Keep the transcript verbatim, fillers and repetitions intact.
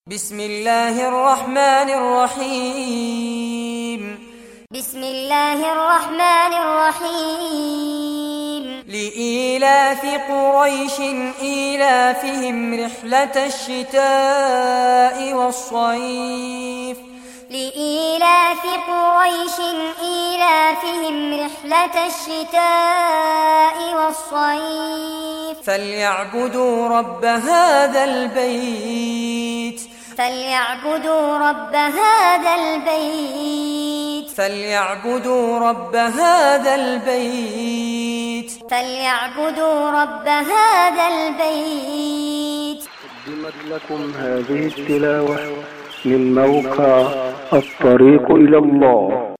بسم الله الرحمن الرحيم بسم الله الرحمن الرحيم لإيلاف قريش إيلافهم رحلة الشتاء والصيف لإيلاف قريش إيلافهم رحلة الشتاء والصيف فليعبدوا رب هذا البيت فليعبدوا رب هذا البيت فليعبدوا رب هذا البيت فليعبدوا رب هذا البيت. قدمت لكم هذه التلاوة من موقع الطريق إلى الله.